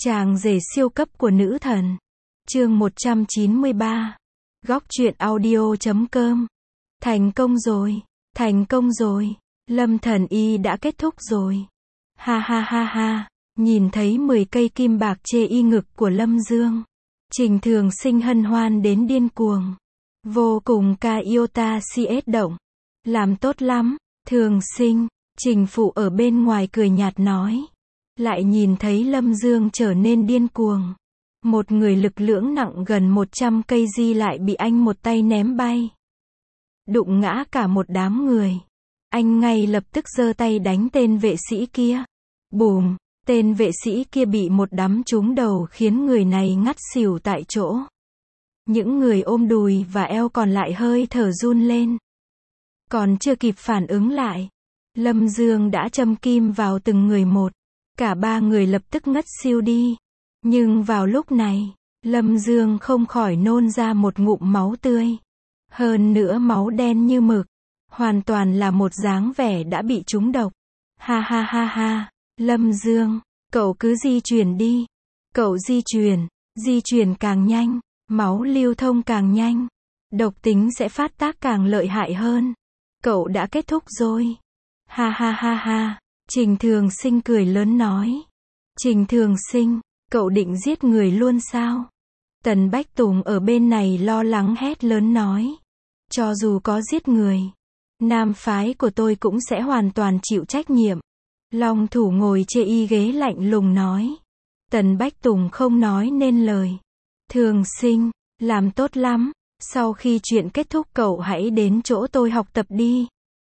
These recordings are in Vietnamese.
Chàng rể siêu cấp của nữ thần. Chương 193. Góc truyện audio.com. Thành công rồi, thành công rồi. Lâm Thần Y đã kết thúc rồi. Ha ha ha ha. Nhìn thấy 10 cây kim bạc chê y ngực của Lâm Dương, Trình Thường Sinh hân hoan đến điên cuồng. Vô cùng ca yêu ta CS động. Làm tốt lắm, Thường Sinh. Trình Phụ ở bên ngoài cười nhạt nói. Lại nhìn thấy Lâm Dương trở nên điên cuồng. Một người lực lưỡng nặng gần 100 kg lại bị anh một tay ném bay. Đụng ngã cả một đám người. Anh ngay lập tức giơ tay đánh tên vệ sĩ kia. Bùm, tên vệ sĩ kia bị một đấm trúng đầu khiến người này ngất xỉu tại chỗ. Những người ôm đùi và eo còn lại hơi thở run lên. Còn chưa kịp phản ứng lại, Lâm Dương đã châm kim vào từng người một. Cả ba người lập tức ngất xỉu đi. Nhưng vào lúc này, Lâm Dương không khỏi nôn ra một ngụm máu tươi. Hơn nữa máu đen như mực. Hoàn toàn là một dáng vẻ đã bị trúng độc. Ha ha ha ha. Lâm Dương, cậu cứ di chuyển đi. Cậu di chuyển càng nhanh, máu lưu thông càng nhanh. Độc tính sẽ phát tác càng lợi hại hơn. Cậu đã kết thúc rồi. Ha ha ha ha. Trình Thường Sinh cười lớn nói. Trình Thường Sinh, cậu định giết người luôn sao? Tần Bách Tùng ở bên này lo lắng hét lớn nói. Cho dù có giết người, nam phái của tôi cũng sẽ hoàn toàn chịu trách nhiệm. Long Thủ ngồi chê y ghế lạnh lùng nói. Tần Bách Tùng không nói nên lời. Thường Sinh, làm tốt lắm. Sau khi chuyện kết thúc cậu hãy đến chỗ tôi học tập đi.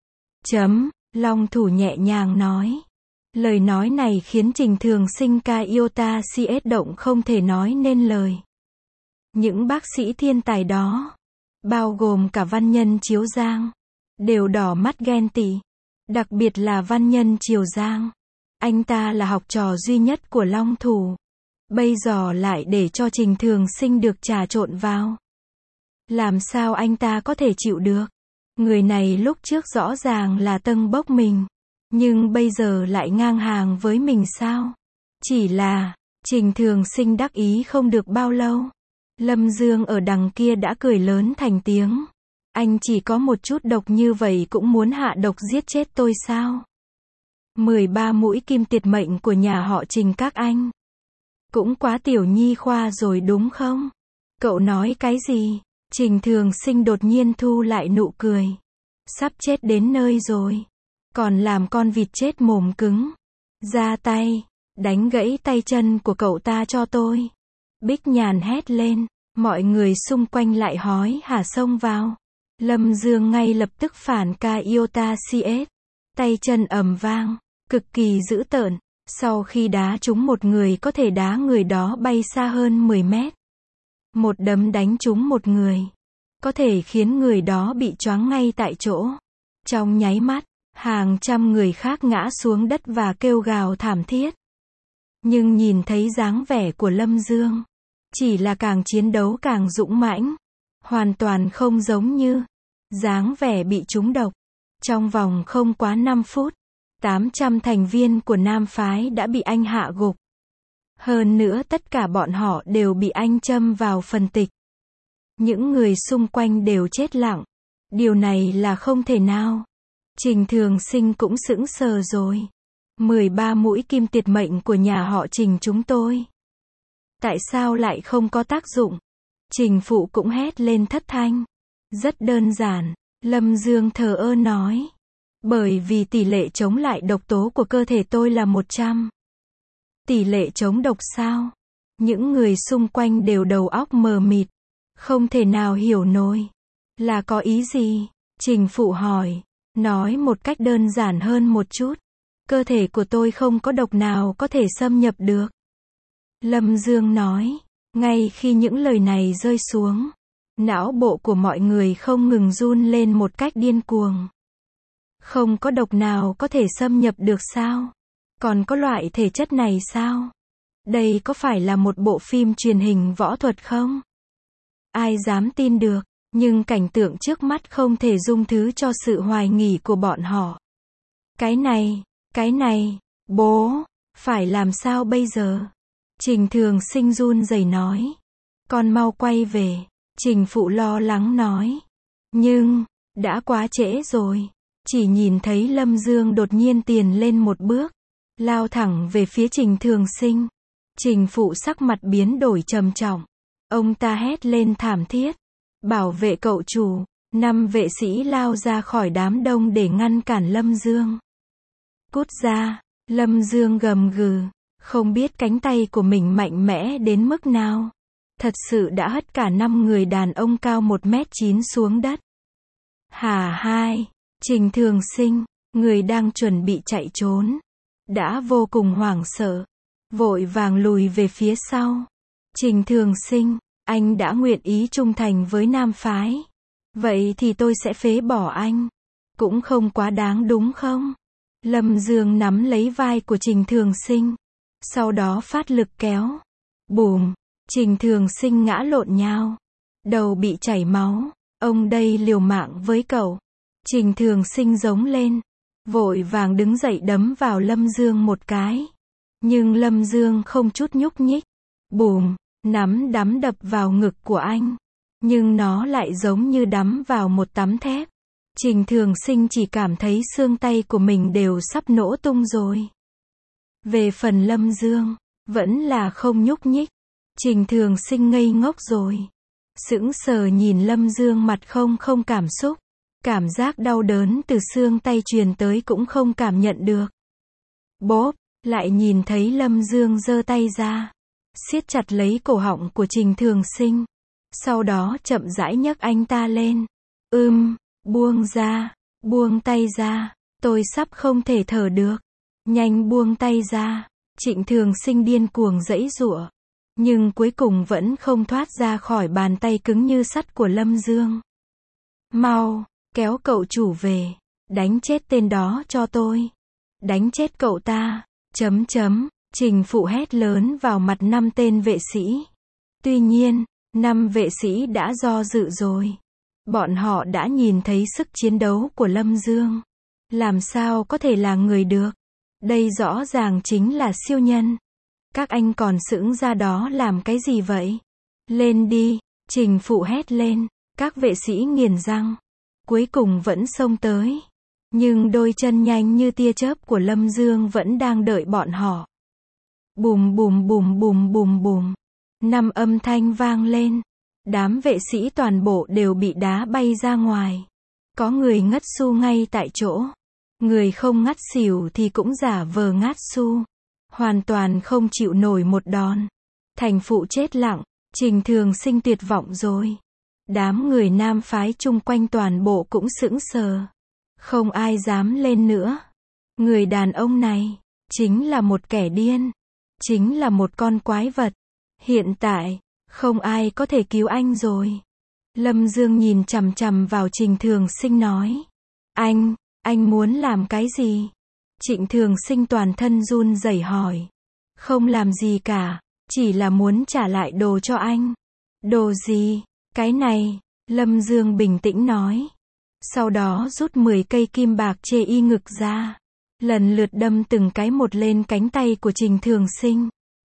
Long Thủ nhẹ nhàng nói. Lời nói này khiến Trình Thường Sinh ca yêu ta CS động không thể nói nên lời. Những bác sĩ thiên tài đó, bao gồm cả văn nhân Chiếu Giang, đều đỏ mắt ghen tị. Đặc biệt là văn nhân Triều Giang. Anh ta là học trò duy nhất của Long Thủ. Bây giờ lại để cho Trình Thường Sinh được trà trộn vào. Làm sao anh ta có thể chịu được? Người này lúc trước rõ ràng là tâng bốc mình. Nhưng bây giờ lại ngang hàng với mình sao? Chỉ là, Trình Thường Sinh đắc ý không được bao lâu. Lâm Dương ở đằng kia đã cười lớn thành tiếng. Anh chỉ có một chút độc như vậy cũng muốn hạ độc giết chết tôi sao? 13 mũi kim tuyệt mệnh của nhà họ Trình các anh. Cũng quá tiểu nhi khoa rồi đúng không? Cậu nói cái gì? Trình Thường Sinh đột nhiên thu lại nụ cười. Sắp chết đến nơi rồi. Còn làm con vịt chết mồm cứng. Ra tay, đánh gãy tay chân của cậu ta cho tôi. Bích Nhàn hét lên. Mọi người xung quanh lại hói hả xông vào. Lâm Dương ngay lập tức phản ca yêu ta CS. Tay chân ầm vang, cực kỳ dữ tợn. Sau khi đá trúng một người có thể đá người đó bay xa hơn 10 mét. Một đấm đánh trúng một người, có thể khiến người đó bị choáng ngay tại chỗ. Trong nháy mắt, hàng trăm người khác ngã xuống đất và kêu gào thảm thiết. Nhưng nhìn thấy dáng vẻ của Lâm Dương, chỉ là càng chiến đấu càng dũng mãnh. Hoàn toàn không giống như dáng vẻ bị trúng độc. Trong vòng không quá 5 phút, 800 thành viên của nam phái đã bị anh hạ gục. Hơn nữa tất cả bọn họ đều bị anh châm vào phần tịch. Những người xung quanh đều chết lặng. Điều này là không thể nào. Trình Thường Sinh cũng sững sờ rồi. 13 mũi kim tuyệt mệnh của nhà họ Trình chúng tôi. Tại sao lại không có tác dụng? Trình Phụ cũng hét lên thất thanh. Rất đơn giản, Lâm Dương thờ ơ nói. Bởi vì tỷ lệ chống lại độc tố của cơ thể tôi là 100. Tỷ lệ chống độc sao? Những người xung quanh đều đầu óc mờ mịt. Không thể nào hiểu nổi. Là có ý gì? Trình Phụ hỏi. Nói một cách đơn giản hơn một chút. Cơ thể của tôi không có độc nào có thể xâm nhập được. Lâm Dương nói. Ngay khi những lời này rơi xuống, não bộ của mọi người không ngừng run lên một cách điên cuồng. Không có độc nào có thể xâm nhập được sao? Còn có loại thể chất này sao? Đây có phải là một bộ phim truyền hình võ thuật không? Ai dám tin được, nhưng cảnh tượng trước mắt không thể dung thứ cho sự hoài nghi của bọn họ. Cái này, bố, phải làm sao bây giờ? Trình Thường Sinh run rẩy nói. Con mau quay về. Trình Phụ lo lắng nói. Nhưng, đã quá trễ rồi. Chỉ nhìn thấy Lâm Dương đột nhiên tiền lên một bước, lao thẳng về phía Trình Thường Sinh. Trình Phụ sắc mặt biến đổi trầm trọng. Ông ta hét lên thảm thiết. Bảo vệ cậu chủ. 5 vệ sĩ lao ra khỏi đám đông để ngăn cản Lâm Dương. Cút ra. Lâm Dương gầm gừ. Không biết cánh tay của mình mạnh mẽ đến mức nào. Thật sự đã hất cả 5 người đàn ông cao 1m9 xuống đất. Hà hai. Trình Thường Sinh, người đang chuẩn bị chạy trốn, đã vô cùng hoảng sợ, vội vàng lùi về phía sau. Trình Thường Sinh, anh đã nguyện ý trung thành với Nam phái. Vậy thì tôi sẽ phế bỏ anh. Cũng không quá đáng đúng không? Lâm Dương nắm lấy vai của Trình Thường Sinh. Sau đó phát lực kéo. Bùm! Trình Thường Sinh ngã lộn nhào. Đầu bị chảy máu. Ông đây liều mạng với cậu. Trình Thường Sinh giống lên. Vội vàng đứng dậy đấm vào Lâm Dương một cái. Nhưng Lâm Dương không chút nhúc nhích. Bùm! Nắm đấm đập vào ngực của anh. Nhưng nó lại giống như đấm vào một tấm thép. Trình Thường Sinh chỉ cảm thấy xương tay của mình đều sắp nổ tung rồi. Về phần Lâm Dương, vẫn là không nhúc nhích. Trình Thường Sinh ngây ngốc rồi. Sững sờ nhìn Lâm Dương mặt không cảm xúc. Cảm giác đau đớn từ xương tay truyền tới cũng không cảm nhận được. Bốp, lại nhìn thấy Lâm Dương giơ tay ra. Siết chặt lấy cổ họng của Trình Thường Sinh. Sau đó chậm rãi nhấc anh ta lên. Buông ra, buông tay ra. Tôi sắp không thể thở được. Nhanh buông tay ra. Trịnh Thường Sinh điên cuồng giãy giụa. Nhưng cuối cùng vẫn không thoát ra khỏi bàn tay cứng như sắt của Lâm Dương. Mau, kéo cậu chủ về. Đánh chết tên đó cho tôi. Đánh chết cậu ta. Trình Phụ hét lớn vào mặt 5 tên vệ sĩ. Tuy nhiên, 5 vệ sĩ đã do dự rồi. Bọn họ đã nhìn thấy sức chiến đấu của Lâm Dương. Làm sao có thể là người được? Đây rõ ràng chính là siêu nhân. Các anh còn sững ra đó làm cái gì vậy? Lên đi, Trình Phụ hét lên. Các vệ sĩ nghiến răng. Cuối cùng vẫn xông tới. Nhưng đôi chân nhanh như tia chớp của Lâm Dương vẫn đang đợi bọn họ. Bùm bùm bùm bùm bùm bùm. 5 âm thanh vang lên. Đám vệ sĩ toàn bộ đều bị đá bay ra ngoài. Có người ngất xu ngay tại chỗ. Người không ngất xỉu thì cũng giả vờ ngất xu. Hoàn toàn không chịu nổi một đòn. Thành Phụ chết lặng. Trình Thường Sinh tuyệt vọng rồi. Đám người Nam phái chung quanh toàn bộ cũng sững sờ. Không ai dám lên nữa. Người đàn ông này chính là một kẻ điên. Chính là một con quái vật. Hiện tại, không ai có thể cứu anh rồi. Lâm Dương nhìn chằm chằm vào Trình Thường Sinh nói. Anh muốn làm cái gì? Trịnh Thường Sinh toàn thân run rẩy hỏi. Không làm gì cả, chỉ là muốn trả lại đồ cho anh. Đồ gì? Cái này, Lâm Dương bình tĩnh nói. Sau đó rút 10 cây kim bạc chê y ngực ra. Lần lượt đâm từng cái một lên cánh tay của Trình Thường Sinh.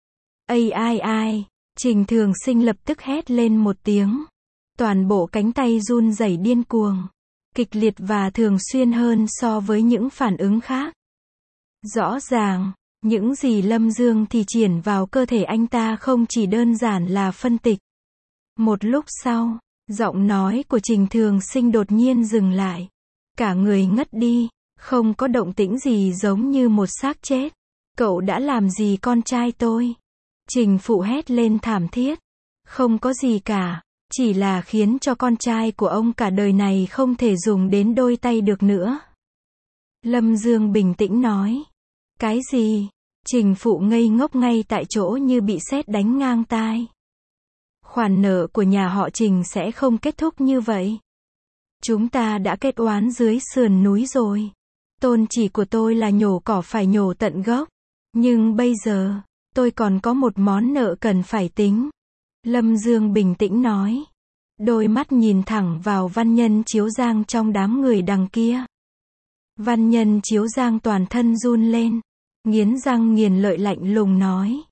Ai. Trình Thường Sinh lập tức hét lên một tiếng. Toàn bộ cánh tay run rẩy điên cuồng. Kịch liệt và thường xuyên hơn so với những phản ứng khác. Rõ ràng, những gì Lâm Dương thì triển vào cơ thể anh ta không chỉ đơn giản là phân tịch. Một lúc sau, giọng nói của Trình Thường Sinh đột nhiên dừng lại. Cả người ngất đi, không có động tĩnh gì giống như một xác chết. Cậu đã làm gì con trai tôi? Trình Phụ hét lên thảm thiết. Không có gì cả, chỉ là khiến cho con trai của ông cả đời này không thể dùng đến đôi tay được nữa. Lâm Dương bình tĩnh nói. Cái gì? Trình Phụ ngây ngốc ngay tại chỗ như bị sét đánh ngang tai. Khoản nợ của nhà họ Trình sẽ không kết thúc như vậy. Chúng ta đã kết oán dưới sườn núi rồi. Tôn chỉ của tôi là nhổ cỏ phải nhổ tận gốc. Nhưng bây giờ, tôi còn có một món nợ cần phải tính. Lâm Dương bình tĩnh nói. Đôi mắt nhìn thẳng vào Văn Nhân Chiếu Giang trong đám người đằng kia. Văn Nhân Chiếu Giang toàn thân run lên. Nghiến răng nghiến lợi lạnh lùng nói.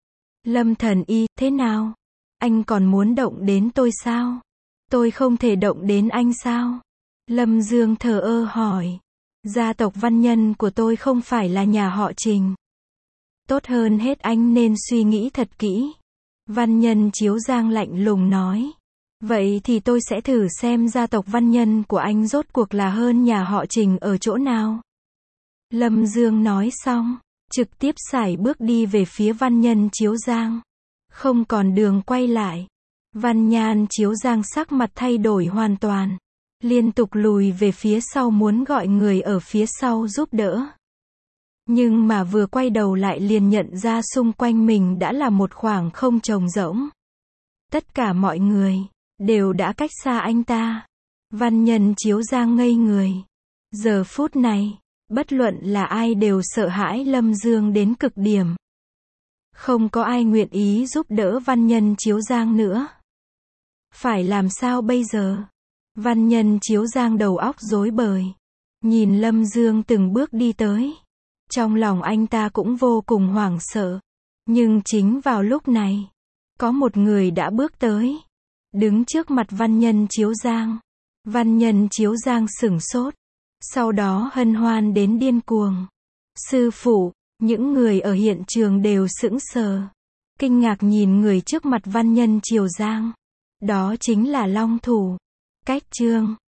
Lâm Thần Y, thế nào? Anh còn muốn động đến tôi sao? Tôi không thể động đến anh sao? Lâm Dương thờ ơ hỏi. Gia tộc Văn Nhân của tôi không phải là nhà họ Trình. Tốt hơn hết anh nên suy nghĩ thật kỹ. Văn Nhân Chiếu Giang lạnh lùng nói. Vậy thì tôi sẽ thử xem gia tộc Văn Nhân của anh rốt cuộc là hơn nhà họ Trình ở chỗ nào. Lâm Dương nói xong, trực tiếp sải bước đi về phía Văn Nhân Chiếu Giang. Không còn đường quay lại. Văn Nhan Chiếu Giang sắc mặt thay đổi hoàn toàn. Liên tục lùi về phía sau muốn gọi người ở phía sau giúp đỡ. Nhưng mà vừa quay đầu lại liền nhận ra xung quanh mình đã là một khoảng không trống rỗng. Tất cả mọi người đều đã cách xa anh ta. Văn Nhân Chiếu Giang ngây người. Giờ phút này, bất luận là ai đều sợ hãi Lâm Dương đến cực điểm. Không có ai nguyện ý giúp đỡ Văn Nhân Chiếu Giang nữa. Phải làm sao bây giờ? Văn Nhân Chiếu Giang đầu óc rối bời. Nhìn Lâm Dương từng bước đi tới. Trong lòng anh ta cũng vô cùng hoảng sợ. Nhưng chính vào lúc này, có một người đã bước tới. Đứng trước mặt Văn Nhân Chiếu Giang. Văn Nhân Chiếu Giang sửng sốt. Sau đó hân hoan đến điên cuồng. Sư phụ, những người ở hiện trường đều sững sờ. Kinh ngạc nhìn người trước mặt Văn Nhân Chiếu Giang. Đó chính là Long Thủ. Cách chương